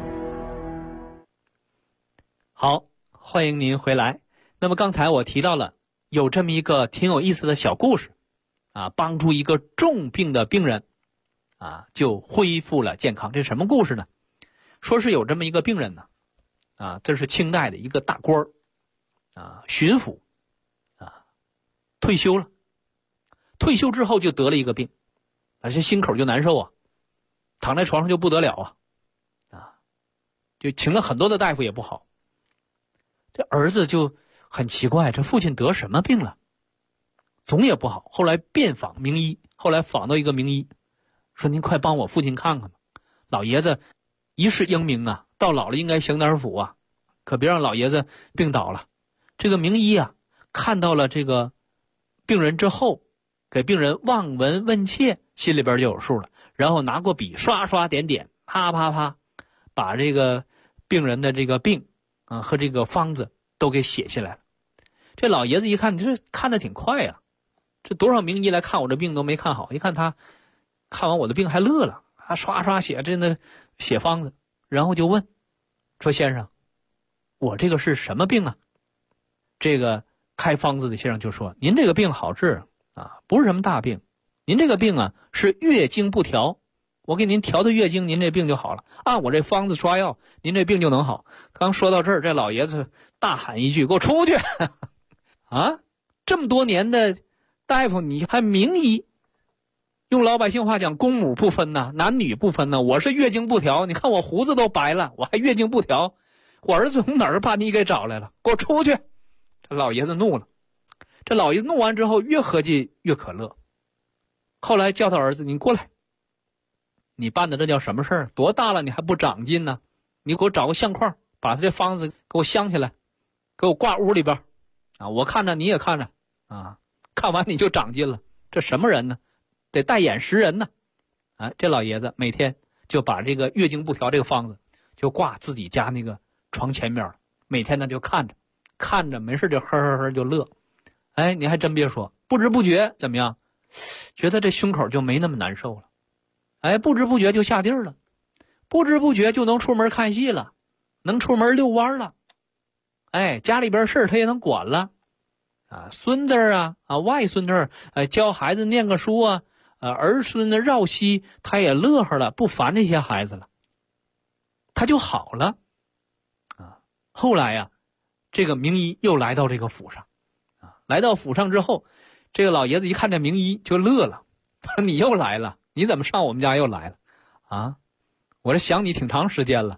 好，欢迎您回来。那么刚才我提到了有这么一个挺有意思的小故事啊，帮助一个重病的病人啊就恢复了健康。这什么故事呢？说是有这么一个病人呢啊，这是清代的一个大官儿啊，巡抚啊，退休了。退休之后就得了一个病啊，这心口就难受啊，躺在床上就不得了啊，就请了很多的大夫也不好。这儿子就很奇怪，这父亲得什么病了？总也不好。后来遍访名医，后来访到一个名医，说您快帮我父亲看看吧。老爷子一世英名啊，到老了应该享点福啊，可别让老爷子病倒了。这个名医啊，看到了这个病人之后，给病人望闻问切，心里边就有数了。然后拿过笔刷刷点点，啪啪啪，把这个病人的这个病啊和这个方子都给写下来了。这老爷子一看，你这看得挺快呀，这多少名医来看我这病都没看好，一看他看完我的病还乐了，啊刷刷写，真的写方子，然后就问说：“先生，我这个是什么病啊？”这个开方子的先生就说：“您这个病好治啊，不是什么大病，您这个病啊是月经不调，我给您调的月经，您这病就好了。按我这方子抓药，您这病就能好。”刚说到这儿，这老爷子大喊一句：“给我出去！”啊，这么多年的大夫，你还名医，用老百姓话讲，公母不分呐，男女不分呐。我是月经不调，你看我胡子都白了，我还月经不调，我儿子从哪儿把你给找来了？给我出去！这老爷子怒了。这老爷子怒完之后，越合计越可乐。后来叫他儿子：“你过来，你办的这叫什么事儿？多大了你还不长进呢？你给我找个相框，把他这方子给我镶起来，给我挂屋里边啊！我看着你也看着啊，看完你就长进了。这什么人呢？得带眼识人呢！啊，这老爷子每天就把这个月经不调这个方子就挂自己家那个床前面了，每天呢就看着没事就呵呵呵就乐。哎，你还真别说，不知不觉怎么样，觉得这胸口就没那么难受了。哎，不知不觉就下地儿了，不知不觉就能出门看戏了，能出门遛弯了。哎，家里边事儿他也能管了，啊，孙子啊外孙子教孩子念个书啊，儿孙的绕膝，他也乐呵了，不烦这些孩子了，他就好了。啊，后来呀，这个名医又来到这个府上，啊，来到府上之后，这个老爷子一看这名医就乐了，说：“你又来了，你怎么上我们家又来了？啊，我这想你挺长时间了。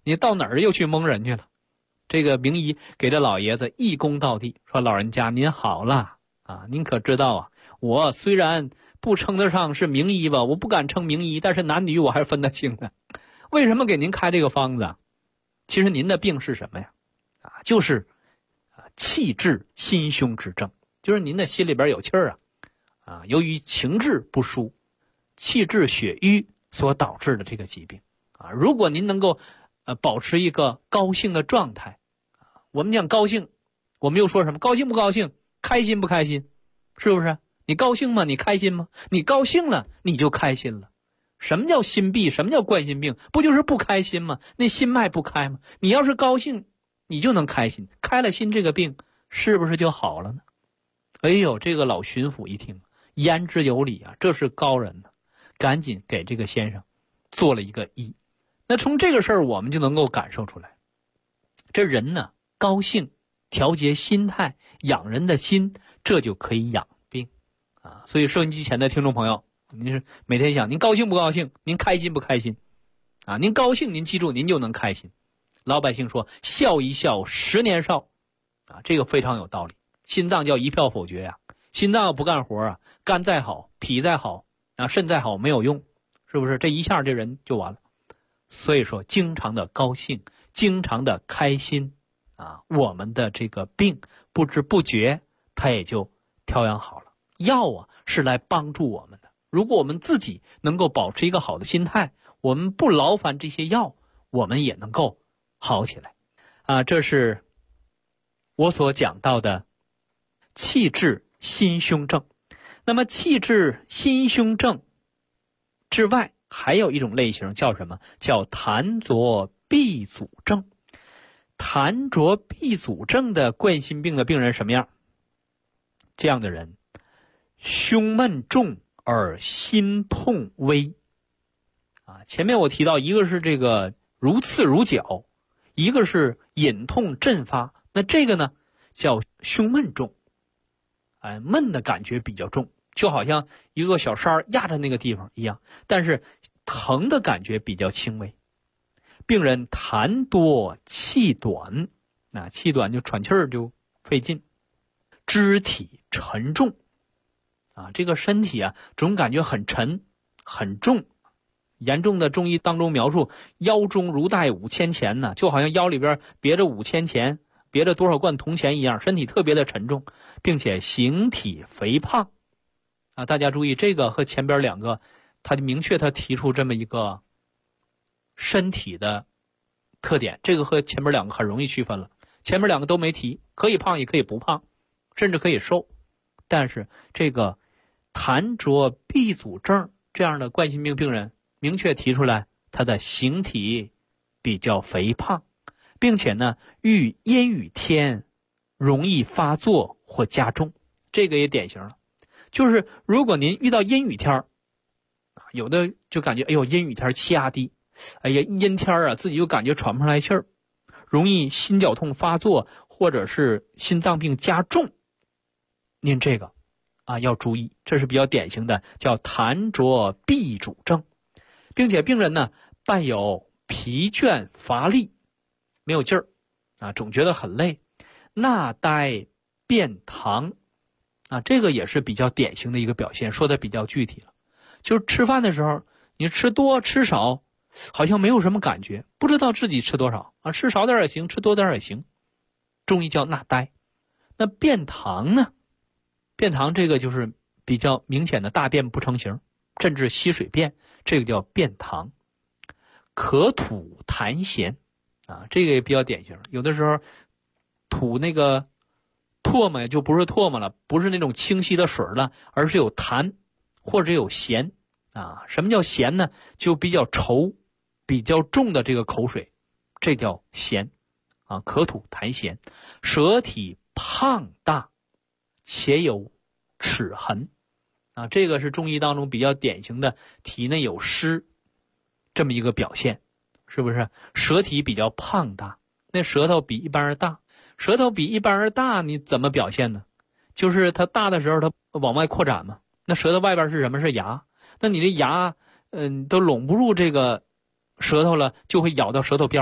你到哪儿又去蒙人去了？这个名医给这老爷子一躬到地，说老人家您好了啊，您可知道啊，我虽然不称得上是名医吧，我不敢称名医，但是男女我还是分得清的。为什么给您开这个方子啊？其实您的病是什么呀？就是气滞心胸之症，就是您的心里边有气儿由于情志不舒，气滞血瘀所导致的这个疾病如果您能够保持一个高兴的状态我们讲高兴，我们又说什么？高兴不高兴？开心不开心？是不是？你高兴吗？你开心吗？你高兴了，你就开心了。什么叫心闭？什么叫冠心病？不就是不开心吗？那心脉不开吗？你要是高兴，你就能开心，开了心，这个病是不是就好了呢？哎呦，这个老巡抚一听，言之有理啊，这是高人呢，赶紧给这个先生做了一个医。那从这个事儿，我们就能够感受出来，这人呢，高兴，调节心态，养人的心，这就可以养病所以收音机前的听众朋友，您是每天想您高兴不高兴？您开心不开心？您高兴，您记住，您就能开心。老百姓说笑一笑10年少这个非常有道理。心脏叫一票否决呀，心脏要不干活肝再好，脾再好肾再好没有用，是不是？这一下这人就完了。所以说经常的高兴，经常的开心我们的这个病不知不觉它也就调养好了。药是来帮助我们的，如果我们自己能够保持一个好的心态，我们不劳烦这些药，我们也能够好起来这是我所讲到的气滞心胸症。那么气滞心胸症之外，还有一种类型叫什么？叫痰浊闭阻症。痰浊闭阻症的冠心病的病人什么样？这样的人胸闷重而心痛微前面我提到，一个是这个如刺如绞，一个是隐痛阵发。那这个呢叫胸闷重闷的感觉比较重，就好像一个小山压着那个地方一样，但是疼的感觉比较轻微。病人痰多气短气短就喘气儿就费劲，肢体沉重这个身体总感觉很沉很重。严重的中医当中描述，腰中如带5000钱呢，就好像腰里边别着5000钱，别着多少罐铜钱一样，身体特别的沉重，并且形体肥胖大家注意，这个和前边两个他明确他提出这么一个身体的特点，这个和前面两个很容易区分了。前面两个都没提，可以胖也可以不胖，甚至可以瘦，但是这个痰浊闭阻症这样的冠心病病人明确提出来，他的形体比较肥胖，并且呢遇阴雨天容易发作或加重。这个也典型了，就是如果您遇到阴雨天有的就感觉哎呦阴雨天气压低，哎呀阴天自己就感觉喘不上来气儿，容易心绞痛发作或者是心脏病加重，您这个要注意，这是比较典型的叫痰浊闭阻症。并且病人呢伴有疲倦乏力，没有劲儿总觉得很累，纳呆便溏这个也是比较典型的一个表现，说的比较具体了。就是吃饭的时候，你吃多吃少好像没有什么感觉，不知道自己吃多少吃少点也行，吃多点也行，中医叫纳呆。那便溏呢？便溏这个就是比较明显的大便不成形，甚至稀水便，这个叫便溏。可吐痰涎这个也比较典型，有的时候吐那个唾沫就不是唾沫了，不是那种清晰的水了，而是有痰或者有涎什么叫涎呢？就比较稠比较重的这个口水，这叫涎可吐痰涎。舌体胖大且有齿痕这个是中医当中比较典型的体内有湿这么一个表现，是不是？舌体比较胖大，那舌头比一般人大，舌头比一般人大，你怎么表现呢？就是它大的时候它往外扩展嘛，那舌头外边是什么？是牙，那你的牙都拢不入这个舌头了，就会咬到舌头边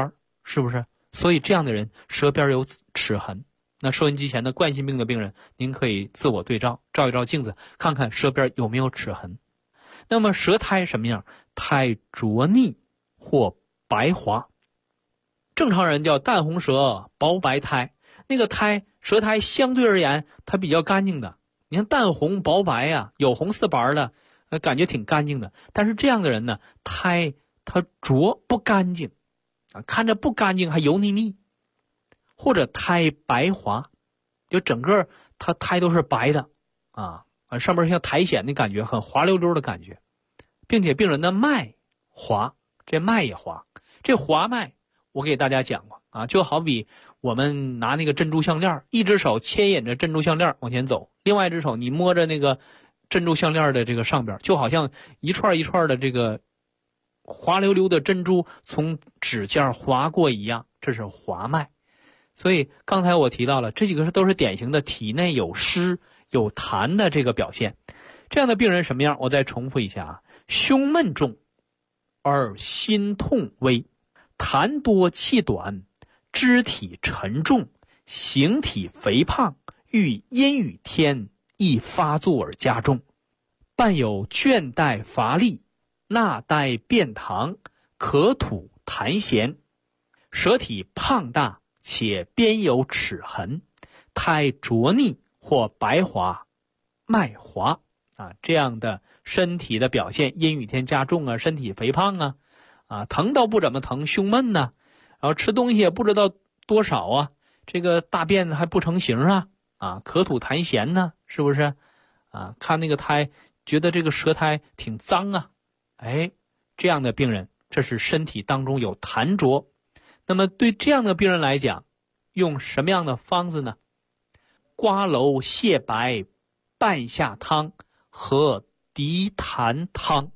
是不是？所以这样的人舌边有齿痕。那收音机前的冠心病的病人，您可以自我对照，照一照镜子，看看舌边有没有齿痕。那么舌苔什么样？苔浊腻或白滑。正常人叫淡红舌薄白苔，那个舌苔相对而言它比较干净的。你看淡红薄白呀，有红似白的，感觉挺干净的。但是这样的人呢，苔它浊不干净啊，看着不干净还油腻腻，或者苔白滑，就整个它苔都是白的啊，上面像苔藓的感觉，很滑溜溜的感觉，并且病人的脉滑，这脉也滑。这滑脉我给大家讲过啊，就好比我们拿那个珍珠项链，一只手牵引着珍珠项链往前走，另外一只手你摸着那个珍珠项链的这个上边，就好像一串一串的这个滑溜溜的珍珠从指尖滑过一样，这是滑脉。所以刚才我提到了这几个都是典型的体内有湿有痰的这个表现。这样的病人什么样？我再重复一下啊：胸闷重而心痛微，痰多气短，肢体沉重，形体肥胖，遇阴雨天易发作而加重，伴有倦怠乏力，纳呆便溏，咳吐痰涎，舌体胖大且边有齿痕，苔浊腻或白滑，脉滑啊，这样的身体的表现，阴雨天加重啊，身体肥胖啊，疼倒不怎么疼，胸闷呢，然后吃东西也不知道多少啊，这个大便还不成形啊，咳吐痰涎呢，是不是啊？看那个苔，觉得这个舌苔挺脏啊，这样的病人，这是身体当中有痰浊。那么对这样的病人来讲，用什么样的方子呢？瓜蒌泻白半夏汤和涤痰汤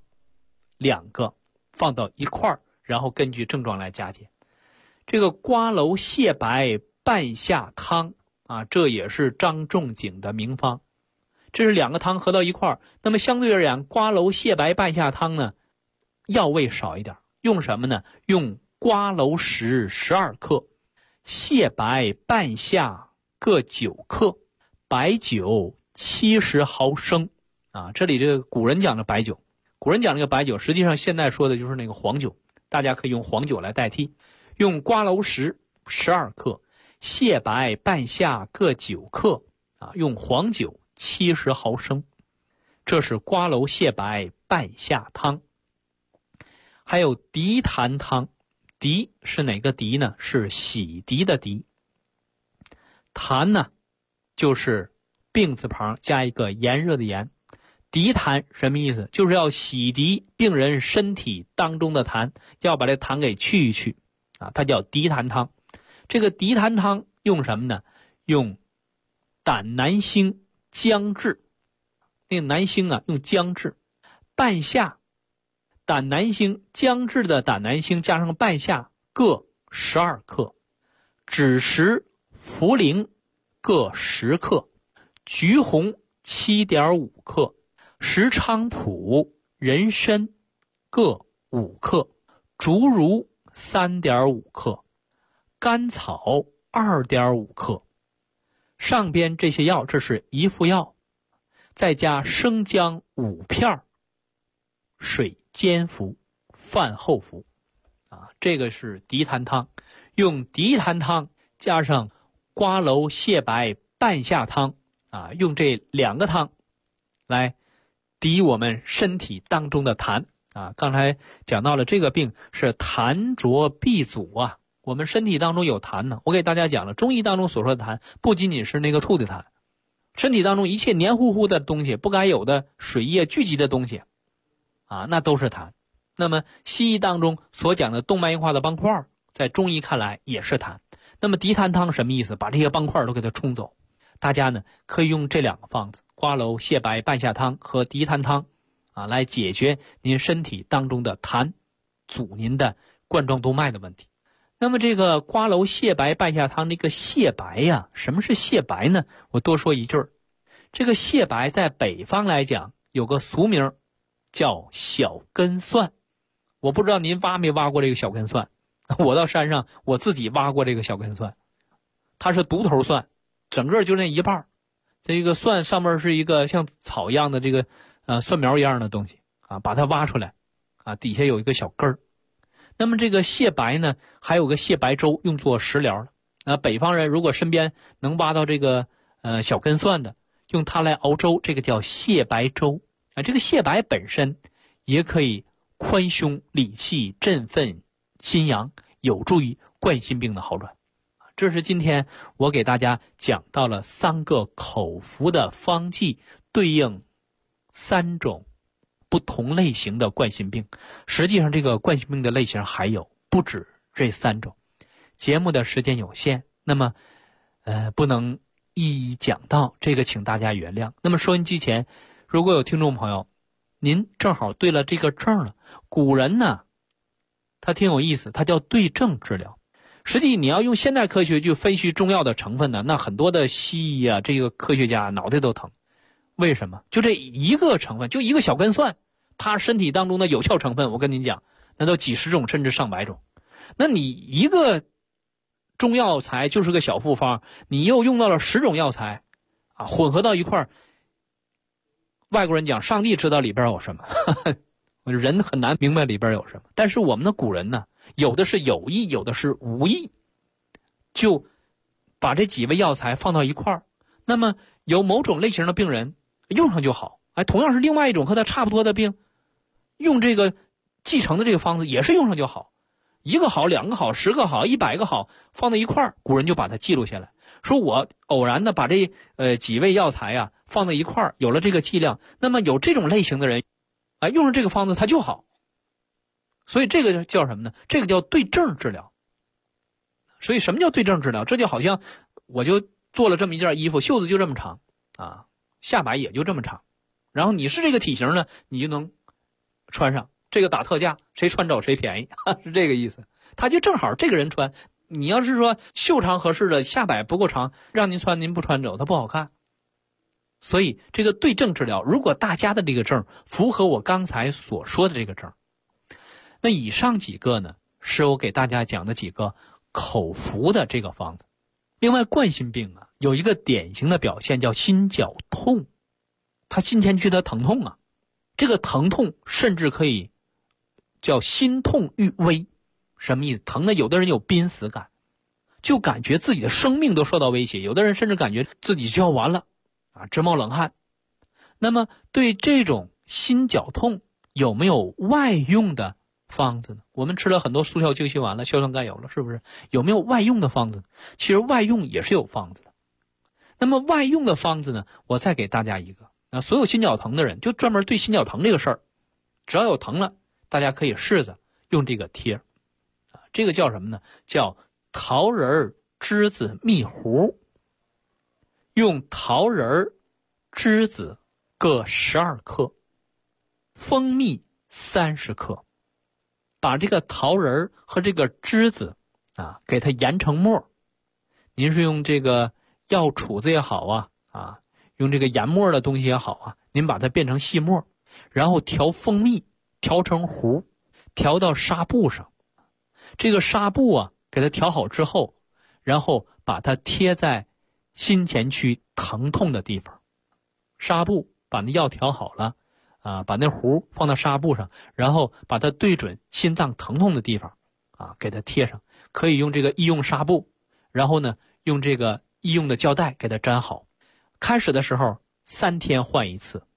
2个放到一块儿，然后根据症状来加减。这个瓜蒌泻白半夏汤啊，这也是张仲景的名方。这是2个汤合到一块儿，那么相对而言，瓜蒌泻白半夏汤呢，药味少一点。用什么呢？用瓜蒌实12克，泻白半夏各9克，白酒70毫升啊。这里这个古人讲的白酒，古人讲这个白酒，实际上现在说的就是那个黄酒，大家可以用黄酒来代替。用瓜蒌实12克，泻白半夏各9克啊，用黄酒70毫升，这是瓜蒌泻白半夏汤。还有涤痰汤，涤是哪个涤呢？是洗涤的涤。痰呢，就是病字旁加一个炎热的炎。涤痰什么意思？就是要洗涤病人身体当中的痰，要把这痰给去一去啊，它叫涤痰汤。这个涤痰汤用什么呢？用胆南星、姜至。那个南星啊，用姜至。半夏、胆南星、姜至的胆南星加上半夏各12克，枳实、茯苓各10克，橘红 7.5 克，石菖蒲、人参各5克，竹茹 3.5 克，甘草 2.5 克。上边这些药，这是一副药，再加生姜5片，水煎服，饭后服啊。这个是涤痰汤。用涤痰汤加上瓜蒌泻白半夏汤啊，用这2个汤来涤我们身体当中的痰啊。刚才讲到了这个病是痰浊闭阻啊，我们身体当中有痰呢。我给大家讲了，中医当中所说的痰不仅仅是那个吐的痰，身体当中一切黏糊糊的东西，不该有的水液聚集的东西啊，那都是痰。那么西医当中所讲的动脉硬化的斑块，在中医看来也是痰。那么涤痰汤什么意思？把这些斑块都给它冲走。大家呢可以用这2个方子，瓜蒌泻白半夏汤和涤痰汤啊，来解决您身体当中的痰，阻您的冠状动脉的问题。那么这个瓜蒌泻白半夏汤，这个泻白呀，什么是泻白呢？我多说一句，这个泻白在北方来讲有个俗名叫小根蒜。我不知道您挖没挖过这个小根蒜我到山上我自己挖过这个小根蒜，它是独头蒜，整个就那一半，这个蒜上面是一个像草一样的这个蒜苗一样的东西啊，把它挖出来啊，底下有一个小根儿。那么这个蟹白呢，还有个蟹白粥用作食疗了。北方人如果身边能挖到这个小根蒜的，用它来熬粥，这个叫蟹白粥啊。这个蟹白本身也可以宽胸理气、振奋心阳，有助于冠心病的好转。这是今天我给大家讲到了3个口服的方剂，对应3种不同类型的冠心病。实际上这个冠心病的类型还有不止这3种。节目的时间有限，那么不能一一讲到，这个请大家原谅。那么收音机前如果有听众朋友，您正好对了这个症了，古人呢他挺有意思，他叫对症治疗。实际你要用现代科学去分析中药的成分呢，那很多的西医啊，这个科学家脑袋都疼。为什么？就这一个成分，就一个小根蒜，它身体当中的有效成分，我跟您讲，那都几十种甚至上百种。那你一个中药材就是个小复方，你又用到了10种药材啊，混合到一块儿。外国人讲上帝知道里边有什么人很难明白里边有什么。但是我们的古人呢，有的是有意，有的是无意，就把这几味药材放到一块儿，那么有某种类型的病人用上就好，同样是另外一种和它差不多的病，用这个继承的这个方子也是用上就好，一个好，2个好，10个好，100个好，放在一块儿，古人就把它记录下来，说我偶然的把这几味药材啊放在一块儿，有了这个剂量，那么有这种类型的人用上这个方子它就好。所以这个叫什么呢？这个叫对症治疗。所以什么叫对症治疗？这就好像我就做了这么一件衣服，袖子就这么长啊，下摆也就这么长，然后你是这个体型呢，你就能穿上。这个打特价，谁穿着谁便宜是这个意思。他就正好这个人穿，你要是说袖长合适的，下摆不够长，让您穿您不穿着它不好看。所以这个对症治疗，如果大家的这个症符合我刚才所说的这个症，那以上几个呢是我给大家讲的几个口服的这个方子。另外冠心病啊有一个典型的表现叫心绞痛，它心前区的疼痛啊，这个疼痛甚至可以叫心痛欲危。什么意思？疼的有的人有濒死感，就感觉自己的生命都受到威胁，有的人甚至感觉自己就要完了啊，直冒冷汗。那么对这种心绞痛有没有外用的方子呢？我们吃了很多速效救心丸了，硝酸甘油了，是不是？有没有外用的方子呢？其实外用也是有方子的。那么外用的方子呢，我再给大家一个，所有心绞疼的人就专门对心绞疼这个事儿，只要有疼了，大家可以试着用这个贴这个叫什么呢？叫桃仁栀子蜜糊。用桃仁栀子各12克，蜂蜜30克，把这个桃仁和这个栀子给它研成末。您是用这个药杵子也好用这个研末的东西也好您把它变成细末，然后调蜂蜜调成糊，调到纱布上。这个纱布给它调好之后，然后把它贴在心前区疼痛的地方。纱布把那药调好了把那糊放到纱布上，然后把它对准心脏疼痛的地方给它贴上。可以用这个医用纱布，然后呢用这个医用的胶带给它粘好。开始的时候3天换一次，